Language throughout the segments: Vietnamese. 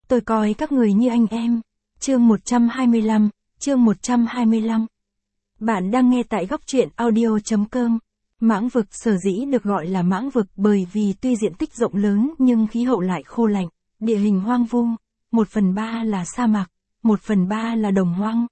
Tôi coi các người như anh em. Chương 125, chương 125. Bạn đang nghe tại góc truyện audio.com. Mãng vực sở dĩ được gọi là mãng vực bởi vì tuy diện tích rộng lớn nhưng khí hậu lại khô lạnh, địa hình hoang vu, 1/3 là sa mạc, 1/3 là đồng hoang,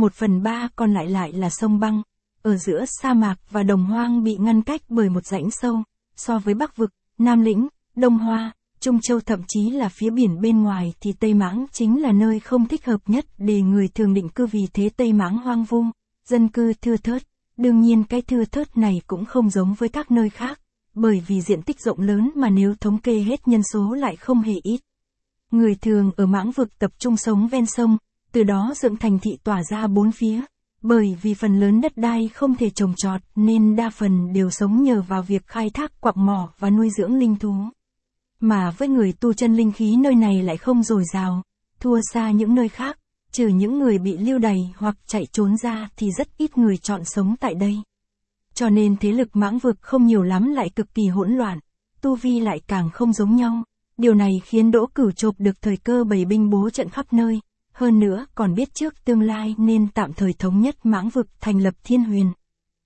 1/3 còn lại là sông băng. Ở giữa sa mạc và đồng hoang bị ngăn cách bởi một rãnh sâu, so với Bắc vực, Nam Lĩnh, Đông Hoa, Trung Châu thậm chí là phía biển bên ngoài thì Tây Mãng chính là nơi không thích hợp nhất để người thường định cư, vì thế Tây Mãng hoang vu, dân cư thưa thớt. Đương nhiên cái thưa thớt này cũng không giống với các nơi khác, bởi vì diện tích rộng lớn mà nếu thống kê hết nhân số lại không hề ít. Người thường ở Mãng vực tập trung sống ven sông, từ đó dựng thành thị tỏa ra bốn phía. Bởi vì phần lớn đất đai không thể trồng trọt nên đa phần đều sống nhờ vào việc khai thác quặng mỏ và nuôi dưỡng linh thú. Mà với người tu chân linh khí nơi này lại không dồi dào, thua xa những nơi khác, trừ những người bị lưu đày hoặc chạy trốn ra thì rất ít người chọn sống tại đây. Cho nên thế lực Mãng vực không nhiều lắm, lại cực kỳ hỗn loạn, tu vi lại càng không giống nhau. Điều này khiến Đỗ Cửu chộp được thời cơ bày binh bố trận khắp nơi, hơn nữa còn biết trước tương lai nên tạm thời thống nhất Mãng vực thành lập Thiên Huyền.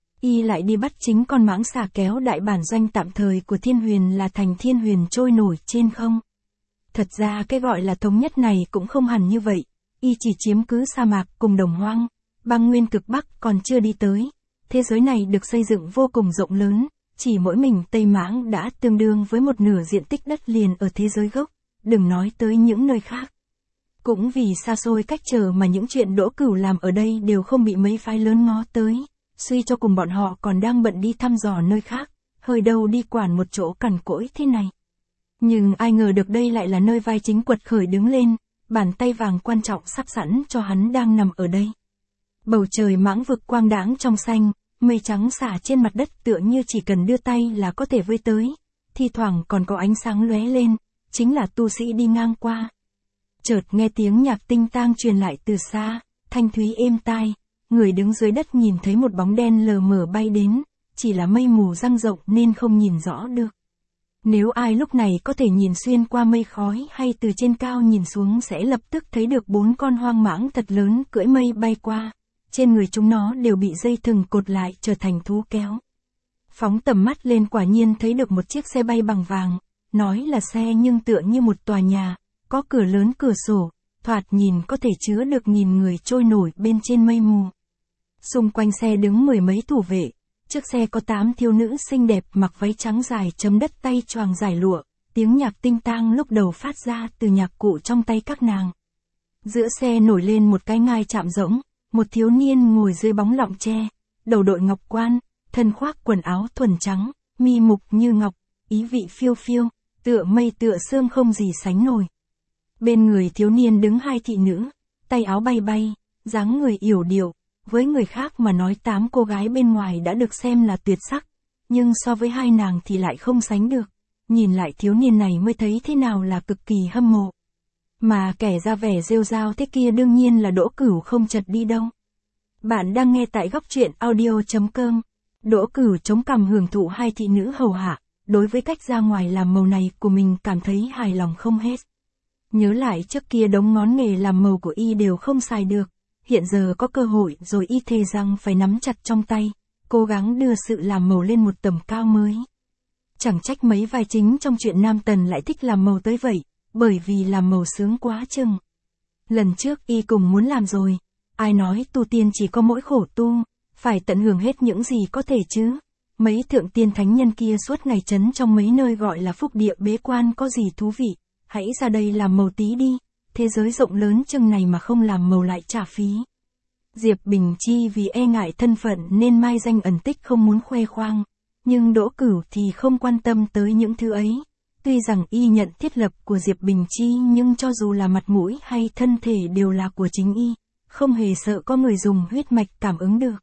Y lại đi bắt chính con mãng xà kéo đại bản doanh tạm thời của Thiên Huyền là thành Thiên Huyền trôi nổi trên không. Thật ra cái gọi là thống nhất này cũng không hẳn như vậy, Y chỉ chiếm cứ sa mạc cùng đồng hoang, băng nguyên cực Bắc còn chưa đi tới. Thế giới này được xây dựng vô cùng rộng lớn, chỉ mỗi mình Tây Mãng đã tương đương với một nửa diện tích đất liền ở thế giới gốc, đừng nói tới những nơi khác. Cũng vì xa xôi cách trở mà những chuyện Đỗ Cửu làm ở đây đều không bị mấy phái lớn ngó tới, suy cho cùng bọn họ còn đang bận đi thăm dò nơi khác, hơi đâu đi quản một chỗ cằn cỗi thế này. Nhưng ai ngờ được đây lại là nơi vai chính quật khởi đứng lên, bàn tay vàng quan trọng sắp sẵn cho hắn đang nằm ở đây. Bầu trời Mãng vực quang đãng trong xanh, mây trắng xả trên mặt đất tựa như chỉ cần đưa tay là có thể vơi tới, thi thoảng còn có ánh sáng lóe lên, chính là tu sĩ đi ngang qua. Chợt nghe tiếng nhạc tinh tang truyền lại từ xa, thanh thúy êm tai, người đứng dưới đất nhìn thấy một bóng đen lờ mờ bay đến, chỉ là mây mù dang rộng nên không nhìn rõ được. Nếu ai lúc này có thể nhìn xuyên qua mây khói hay từ trên cao nhìn xuống sẽ lập tức thấy được 4 con hoang mãng thật lớn cưỡi mây bay qua, trên người chúng nó đều bị dây thừng cột lại trở thành thú kéo. Phóng tầm mắt lên quả nhiên thấy được một chiếc xe bay bằng vàng, nói là xe nhưng tựa như một tòa nhà, có cửa lớn cửa sổ, thoạt nhìn có thể chứa được nghìn người trôi nổi bên trên mây mù. Xung quanh xe đứng 10 mấy thủ vệ, trước xe có 8 thiếu nữ xinh đẹp mặc váy trắng dài chấm đất, tay choàng giải lụa, tiếng nhạc tinh tang lúc đầu phát ra từ nhạc cụ trong tay các nàng. Giữa xe nổi lên một cái ngai chạm rỗng, một thiếu niên ngồi dưới bóng lọng tre, đầu đội ngọc quan, thân khoác quần áo thuần trắng, mi mục như ngọc, ý vị phiêu phiêu, tựa mây tựa sương không gì sánh nổi. Bên người thiếu niên đứng 2 thị nữ, tay áo bay bay, dáng người yểu điệu, với người khác mà nói 8 cô gái bên ngoài đã được xem là tuyệt sắc, nhưng so với hai nàng thì lại không sánh được. Nhìn lại thiếu niên này mới thấy thế nào là cực kỳ hâm mộ. Mà kẻ ra vẻ rêu rao thế kia đương nhiên là Đỗ Cửu không chật đi đâu. Bạn đang nghe tại góc truyện audio.com. Đỗ Cửu chống cằm hưởng thụ 2 thị nữ hầu hạ, đối với cách ra ngoài làm màu này của mình cảm thấy hài lòng không hết. Nhớ lại trước kia đống ngón nghề làm màu của y đều không xài được, hiện giờ có cơ hội rồi y thề rằng phải nắm chặt trong tay, cố gắng đưa sự làm màu lên một tầm cao mới. Chẳng trách mấy vai chính trong truyện Nam Tần lại thích làm màu tới vậy, bởi vì làm màu sướng quá chừng. Lần trước y cùng muốn làm rồi, ai nói tu tiên chỉ có mỗi khổ tu, phải tận hưởng hết những gì có thể chứ. Mấy thượng tiên thánh nhân kia suốt ngày trấn trong mấy nơi gọi là phúc địa bế quan có gì thú vị, hãy ra đây làm màu tí đi, thế giới rộng lớn chừng này mà không làm màu lại trả phí. Diệp Bình Chi vì e ngại thân phận nên mai danh ẩn tích không muốn khoe khoang, nhưng Đỗ Cửu thì không quan tâm tới những thứ ấy. Tuy rằng y nhận thiết lập của Diệp Bình Chi nhưng cho dù là mặt mũi hay thân thể đều là của chính y, không hề sợ có người dùng huyết mạch cảm ứng được.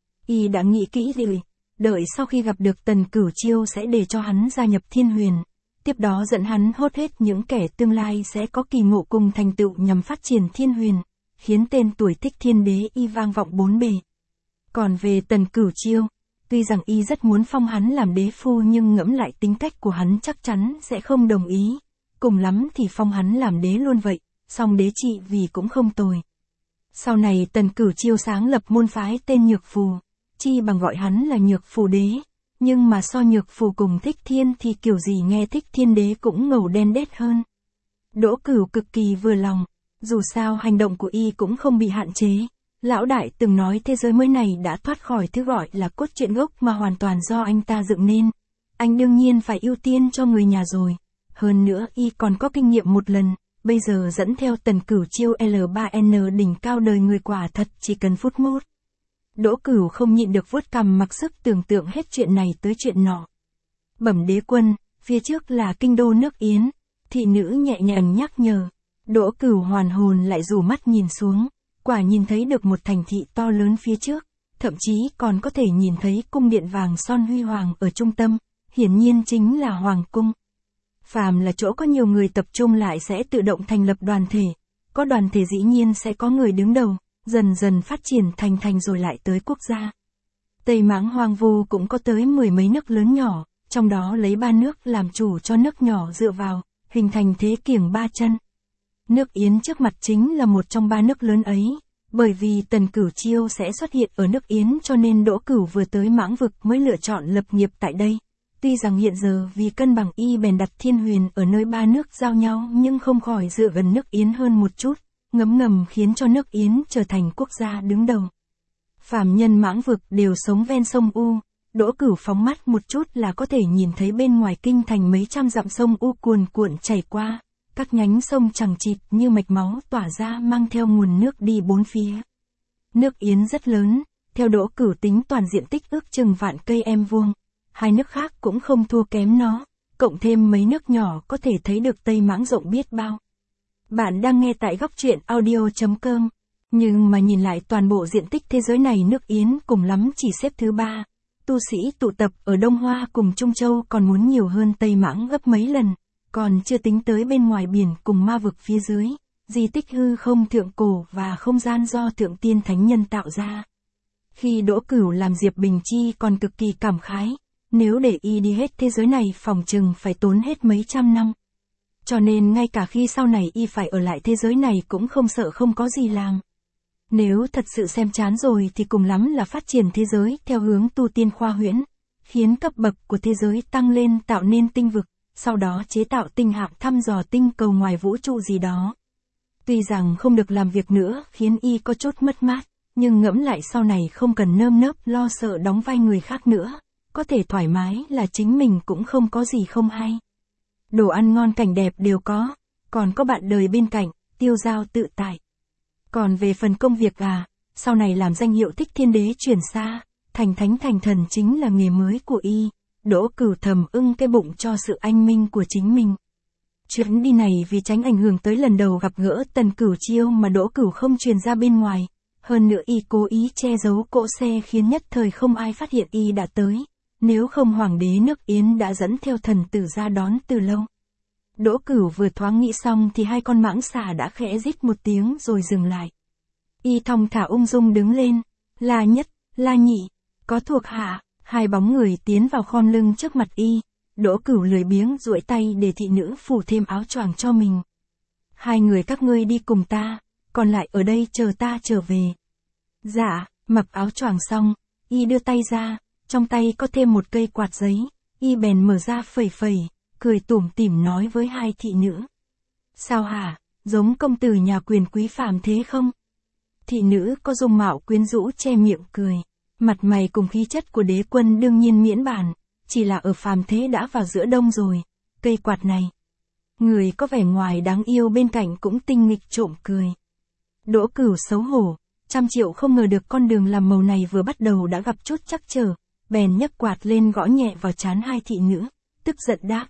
Y đã nghĩ kỹ rồi, đợi sau khi gặp được Tần Cửu Chiêu sẽ để cho hắn gia nhập Thiên Huyền, tiếp đó dẫn hắn hốt hết những kẻ tương lai sẽ có kỳ ngộ cùng thành tựu nhằm phát triển Thiên Huyền, khiến tên tuổi Thích Thiên Đế y vang vọng bốn bề. Còn về Tần Cửu Chiêu, tuy rằng y rất muốn phong hắn làm đế phu nhưng ngẫm lại tính cách của hắn chắc chắn sẽ không đồng ý, cùng lắm thì phong hắn làm đế luôn vậy, song đế trị vì cũng không tồi. Sau này Tần Cửu Chiêu sáng lập môn phái tên Nhược Phù, chi bằng gọi hắn là Nhược Phù đế, nhưng mà so Nhược Phù cùng Thích Thiên thì kiểu gì nghe Thích Thiên đế cũng ngầu đen đét hơn. Đỗ Cửu cực kỳ vừa lòng, dù sao hành động của y cũng không bị hạn chế. Lão đại từng nói thế giới mới này đã thoát khỏi thứ gọi là cốt truyện gốc mà hoàn toàn do anh ta dựng nên. Anh đương nhiên phải ưu tiên cho người nhà rồi. Hơn nữa y còn có kinh nghiệm một lần, bây giờ dẫn theo Tần Cửu Chiêu L3N đỉnh cao đời người quả thật chỉ cần phút mốt. Đỗ Cửu không nhịn được vuốt cằm mặc sức tưởng tượng hết chuyện này tới chuyện nọ. Bẩm đế quân, phía trước là kinh đô nước Yến, thị nữ nhẹ nhàng nhắc nhở. Đỗ Cửu hoàn hồn lại rủ mắt nhìn xuống, quả nhìn thấy được một thành thị to lớn phía trước, thậm chí còn có thể nhìn thấy cung điện vàng son huy hoàng ở trung tâm, hiển nhiên chính là hoàng cung. Phàm là chỗ có nhiều người tập trung lại sẽ tự động thành lập đoàn thể, có đoàn thể dĩ nhiên sẽ có người đứng đầu, dần dần phát triển thành rồi lại tới quốc gia. Tây Mãng hoang vu cũng có tới 10 mấy nước lớn nhỏ, trong đó lấy 3 nước làm chủ cho nước nhỏ dựa vào, hình thành thế kiềng 3 chân. Nước Yến trước mặt chính là một trong 3 nước lớn ấy, bởi vì Tần Cửu Chiêu sẽ xuất hiện ở nước Yến cho nên Đỗ Cửu vừa tới Mãng Vực mới lựa chọn lập nghiệp tại đây. Tuy rằng hiện giờ vì cân bằng y bèn đặt Thiên Huyền ở nơi 3 nước giao nhau nhưng không khỏi dựa gần nước Yến hơn một chút, ngấm ngầm khiến cho nước Yến trở thành quốc gia đứng đầu. Phàm nhân Mãng Vực đều sống ven sông U, Đỗ Cửu phóng mắt một chút là có thể nhìn thấy bên ngoài kinh thành mấy trăm dặm sông U cuồn cuộn chảy qua, các nhánh sông chằng chịt như mạch máu tỏa ra mang theo nguồn nước đi bốn phía. Nước Yến rất lớn, theo Đỗ Cửu tính toàn diện tích ước chừng vạn cây em vuông. 2 nước khác cũng không thua kém nó, cộng thêm mấy nước nhỏ có thể thấy được Tây Mãng rộng biết bao. Bạn đang nghe tại góc truyện audio.com, nhưng mà nhìn lại toàn bộ diện tích thế giới này nước Yến cùng lắm chỉ xếp thứ 3. Tu sĩ tụ tập ở Đông Hoa cùng Trung Châu còn muốn nhiều hơn Tây Mãng gấp mấy lần, còn chưa tính tới bên ngoài biển cùng ma vực phía dưới, di tích hư không thượng cổ và không gian do thượng tiên thánh nhân tạo ra. Khi Đỗ Cửu làm Diệp Bình Chi còn cực kỳ cảm khái. Nếu để y đi hết thế giới này phòng chừng phải tốn hết mấy trăm năm. Cho nên ngay cả khi sau này y phải ở lại thế giới này cũng không sợ không có gì làm. Nếu thật sự xem chán rồi thì cùng lắm là phát triển thế giới theo hướng tu tiên khoa huyễn, khiến cấp bậc của thế giới tăng lên tạo nên tinh vực, sau đó chế tạo tinh hạm thăm dò tinh cầu ngoài vũ trụ gì đó. Tuy rằng không được làm việc nữa khiến y có chút mất mát, nhưng ngẫm lại sau này không cần nơm nớp lo sợ đóng vai người khác nữa. Có thể thoải mái là chính mình cũng không có gì không hay. Đồ ăn ngon cảnh đẹp đều có, còn có bạn đời bên cạnh, tiêu dao tự tại. Còn về phần công việc sau này làm danh hiệu Thích Thiên đế chuyển xa, thành thánh thành thần chính là nghề mới của y. Đỗ Cửu thầm ưng cái bụng cho sự anh minh của chính mình. Chuyến đi này vì tránh ảnh hưởng tới lần đầu gặp gỡ Tần Cửu Chiêu mà Đỗ Cửu không truyền ra bên ngoài. Hơn nữa y cố ý che giấu cỗ xe khiến nhất thời không ai phát hiện y đã tới. Nếu không hoàng đế nước Yến đã dẫn theo thần tử ra đón từ lâu. Đỗ Cửu vừa thoáng nghĩ xong thì 2 con mãng xà đã khẽ rít một tiếng rồi dừng lại. Y thong thả ung dung đứng lên, La Nhất, La Nhị, có thuộc hạ, 2 bóng người tiến vào khom lưng trước mặt y. Đỗ Cửu lười biếng duỗi tay để thị nữ phủ thêm áo choàng cho mình. 2 người các ngươi đi cùng ta, còn lại ở đây chờ ta trở về. Dạ, mặc áo choàng xong, y đưa tay ra. Trong tay có thêm một cây quạt giấy, y bèn mở ra phẩy phẩy, cười tủm tỉm nói với 2 thị nữ. Sao hả, giống công tử nhà quyền quý phàm thế không? Thị nữ có dung mạo quyến rũ che miệng cười, mặt mày cùng khí chất của đế quân đương nhiên miễn bàn, chỉ là ở phàm thế đã vào giữa đông rồi, cây quạt này. Người có vẻ ngoài đáng yêu bên cạnh cũng tinh nghịch trộm cười. Đỗ Cửu xấu hổ, 100.000.000 không ngờ được con đường làm màu này vừa bắt đầu đã gặp chút trắc trở. Bèn nhấc quạt lên gõ nhẹ vào trán 2 thị nữ, tức giận đáp.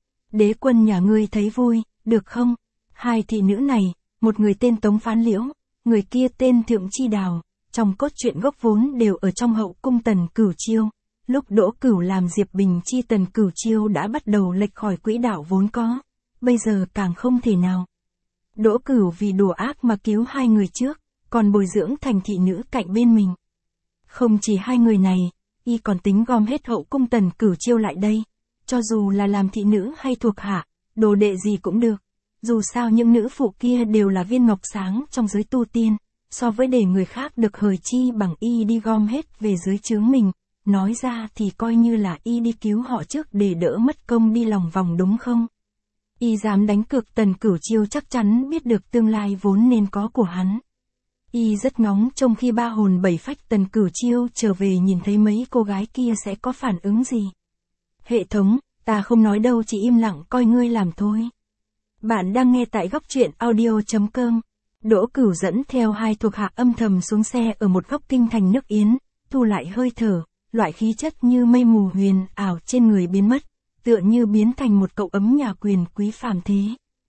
Đế quân nhà ngươi thấy vui, được không? 2 thị nữ này, một người tên Tống Phán Liễu, người kia tên Thượng Chi Đào, trong cốt truyện gốc vốn đều ở trong hậu cung Tần Cửu Chiêu. Lúc Đỗ Cửu làm Diệp Bình Chi Tần Cửu Chiêu đã bắt đầu lệch khỏi quỹ đạo vốn có, bây giờ càng không thể nào. Đỗ Cửu vì đùa ác mà cứu 2 người trước, còn bồi dưỡng thành thị nữ cạnh bên mình. Không chỉ 2 người này, y còn tính gom hết hậu cung Tần Cửu Chiêu lại đây, cho dù là làm thị nữ hay thuộc hạ, đồ đệ gì cũng được. Dù sao những nữ phụ kia đều là viên ngọc sáng trong giới tu tiên, so với để người khác được hời chi bằng y đi gom hết về dưới trướng mình, nói ra thì coi như là y đi cứu họ trước để đỡ mất công đi lòng vòng đúng không? Y dám đánh cược Tần Cửu Chiêu chắc chắn biết được tương lai vốn nên có của hắn. Y rất ngóng trông khi ba hồn bảy phách Tần Cửu Chiêu trở về nhìn thấy mấy cô gái kia sẽ có phản ứng gì. Hệ thống, ta không nói đâu, chỉ im lặng coi ngươi làm thôi. Bạn đang nghe tại góc truyện audio.com. Đỗ Cửu dẫn theo hai thuộc hạ âm thầm xuống xe ở một góc kinh thành nước Yến, thu lại hơi thở, loại khí chất như mây mù huyền ảo trên người biến mất, tựa như biến thành một cậu ấm nhà quyền quý phàm thế.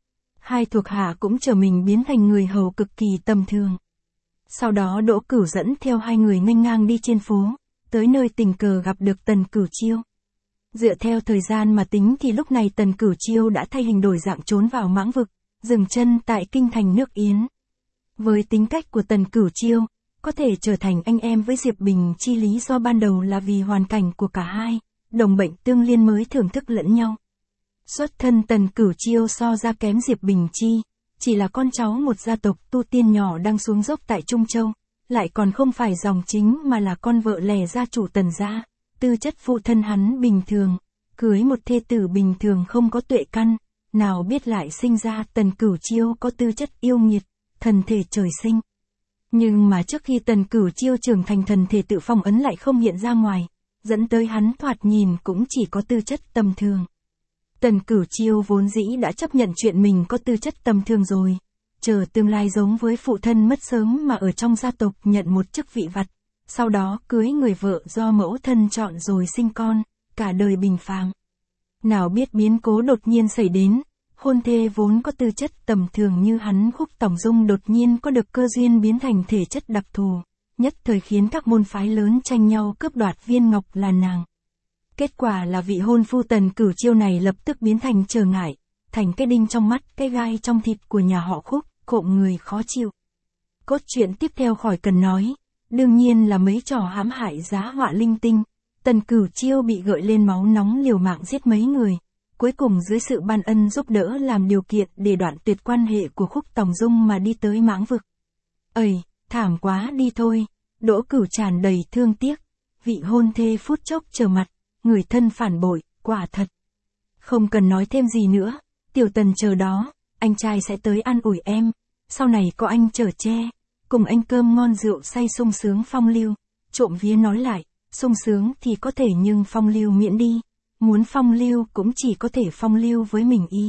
Hai thuộc hạ cũng trở mình biến thành người hầu cực kỳ tầm thường. Sau đó Đỗ Cửu dẫn theo hai người nghênh ngang đi trên phố, tới nơi tình cờ gặp được Tần Cửu Chiêu. Dựa theo thời gian mà tính thì lúc này Tần Cửu Chiêu đã thay hình đổi dạng trốn vào mãng vực, dừng chân tại kinh thành nước Yến. Với tính cách của Tần Cửu Chiêu, có thể trở thành anh em với Diệp Bình Chi lý do ban đầu là vì hoàn cảnh của cả hai, đồng bệnh tương liên mới thưởng thức lẫn nhau. Xuất thân Tần Cửu Chiêu so ra kém Diệp Bình Chi, chỉ là con cháu một gia tộc tu tiên nhỏ đang xuống dốc tại Trung Châu, lại còn không phải dòng chính mà là con vợ lẻ gia chủ Tần gia. Tư chất phụ thân hắn bình thường, cưới một thê tử bình thường không có tuệ căn, nào biết lại sinh ra Tần Cửu Chiêu có tư chất yêu nghiệt, thần thể trời sinh. Nhưng mà trước khi Tần Cửu Chiêu trưởng thành thần thể tự phong ấn lại không hiện ra ngoài, dẫn tới hắn thoạt nhìn cũng chỉ có tư chất tầm thường. Tần Cửu Chiêu vốn dĩ đã chấp nhận chuyện mình có tư chất tầm thường rồi, chờ tương lai giống với phụ thân mất sớm mà ở trong gia tộc nhận một chức vị vặt. Sau đó cưới người vợ do mẫu thân chọn rồi sinh con, cả đời bình phàm. Nào biết biến cố đột nhiên xảy đến, hôn thê vốn có tư chất tầm thường như hắn Khúc Tổng Dung đột nhiên có được cơ duyên biến thành thể chất đặc thù, nhất thời khiến các môn phái lớn tranh nhau cướp đoạt viên ngọc là nàng. Kết quả là vị hôn phu Tần Cửu Chiêu này lập tức biến thành trở ngại, thành cái đinh trong mắt, cái gai trong thịt của nhà họ Khúc, cộm người khó chịu. Cốt truyện tiếp theo khỏi cần nói. Đương nhiên là mấy trò hãm hại giá họa linh tinh, Tần Cửu Chiêu bị gợi lên máu nóng liều mạng giết mấy người, cuối cùng dưới sự ban ân giúp đỡ làm điều kiện để đoạn tuyệt quan hệ của Khúc Tổng Dung mà đi tới mãng vực. Ây, thảm quá đi thôi, Đỗ Cửu tràn đầy thương tiếc, vị hôn thê phút chốc trở mặt, người thân phản bội, quả thật. Không cần nói thêm gì nữa, tiểu Tần chờ đó, anh trai sẽ tới an ủi em, sau này có anh chở che. Cùng anh cơm ngon rượu say sung sướng phong lưu, trộm vía nói lại, sung sướng thì có thể nhưng phong lưu miễn đi, muốn phong lưu cũng chỉ có thể phong lưu với mình y.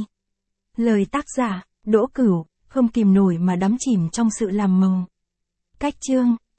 Lời tác giả, Đỗ Cửu, không kìm nổi mà đắm chìm trong sự làm màu. Cách chương